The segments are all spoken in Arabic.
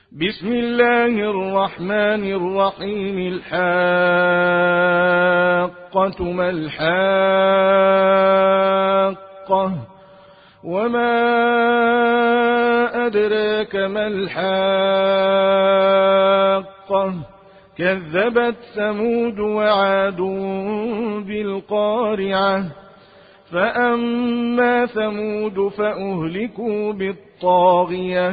بسم الله الرحمن الرحيم. الحاقة ما الحاقة وما أدراك ما الحاقة كذبت ثمود وعاد بالقارعة فأما ثمود فأهلكوا بالطاغية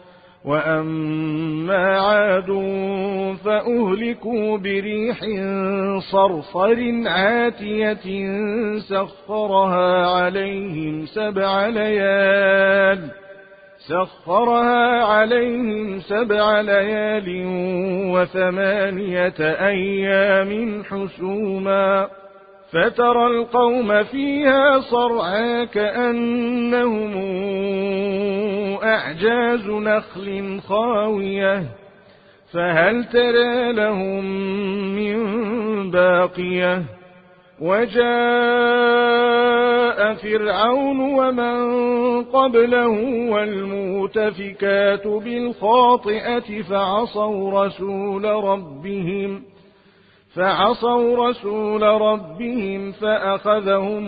وأما عاد فأهلكوا بريح صرصر عاتية سخرها عليهم سبع ليال و8 أيام حسوما فترى القوم فيها صرعى كأنهم أعجاز نخل خاوية فهل ترى لهم من باقية وجاء فرعون ومن قبله والمؤتفكات بالخاطئة فعصوا رسول ربهم فأخذهم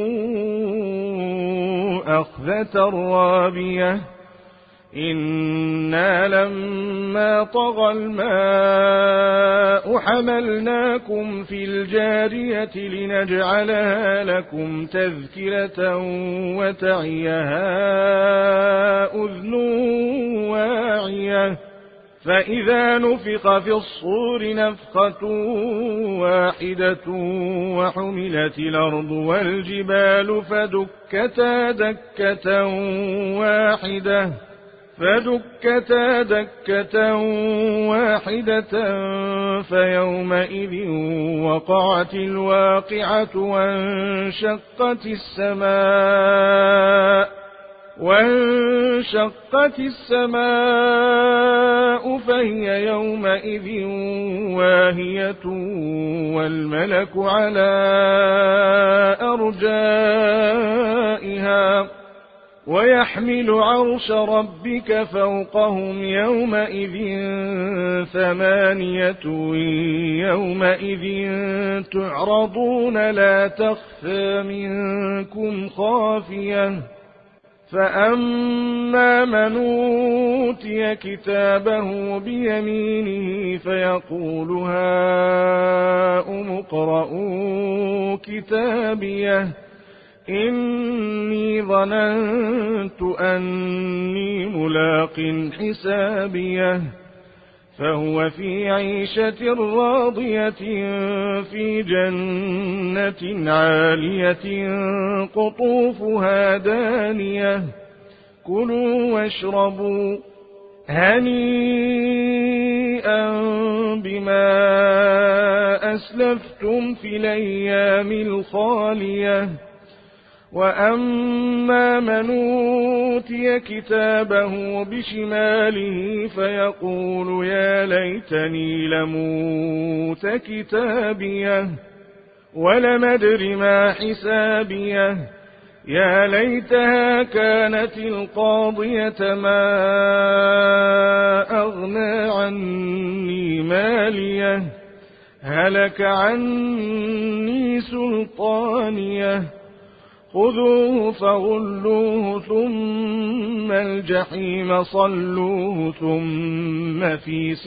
أخذة رابية إنا لما طغى الماء حملناكم في الجارية لنجعلها لكم تذكرة وتعيها أذن واعية فإذا نفخ في الصور نفخة واحدة وحملت الأرض والجبال فدكتا دكة واحدة فيومئذ وقعت الواقعة وانشقت السماء فهي يومئذ واهية والملك على أرجائها ويحمل عرش ربك فوقهم يومئذ 8 يومئذ تعرضون لا تخفى منكم خافية فأما من أوتي كتابه بيمينه فيقول هاؤم اقرءوا كتابيه إني ظننت أني ملاق حسابيه فهو في عيشة راضية في جنة عالية قطوفها دانية كلوا واشربوا هنيئا بما أسلفتم في الأيام الخالية وأما من أوتي كتابه بشماله فيقول يا ليتني لموت كتابيه ولم أدر ما حسابيه يا ليتها كانت القاضية ما أغنى عني ماليه هلك عني سلطانيه خذوه فغلوه ثم الجحيم صلوه ثم في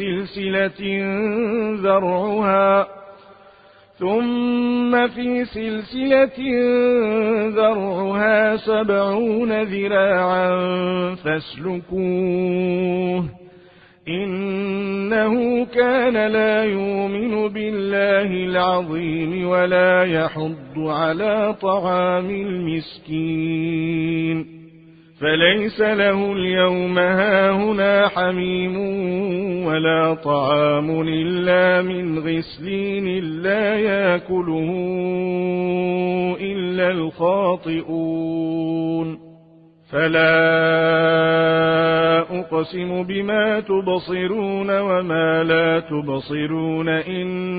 سلسلة ذرعها 70 ذراعا فاسلكوه إنه كان لا يؤمن بالله العظيم ولا يحض على طعام المسكين فليس له اليوم هاهنا حميم ولا طعام إلا من غسلين لا يأكله إلا الخاطئون فلا أقسم بما تبصرون وما لا تبصرون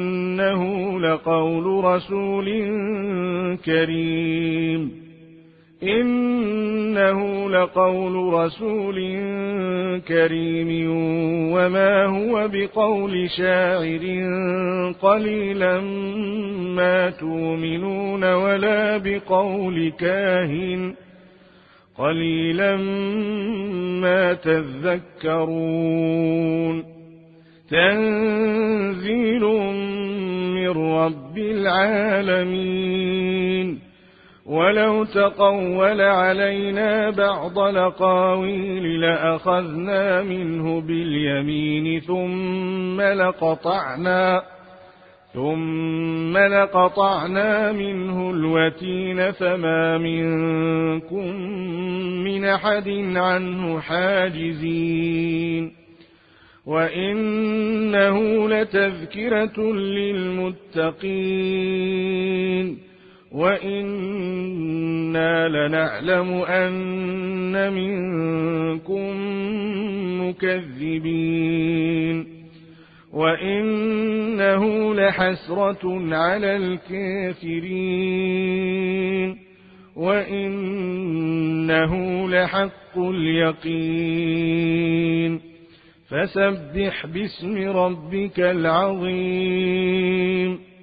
إنه لقول رسول كريم إنه لقول رسول كريم وما هو بقول شاعر قليلا ما تؤمنون ولا بقول كاهن قليلا ما تذكرون تنزيل من رب العالمين ولو تقول علينا بعض الأقاويل لأخذنا منه باليمين ثم لقطعنا منه الوتين فما منكم من أحد عنه حاجزين وإنه لتذكرة للمتقين وإنا لنعلم أن منكم مكذبين وإنه لحسرة على الكافرين وإنه لحق اليقين فسبح باسم ربك العظيم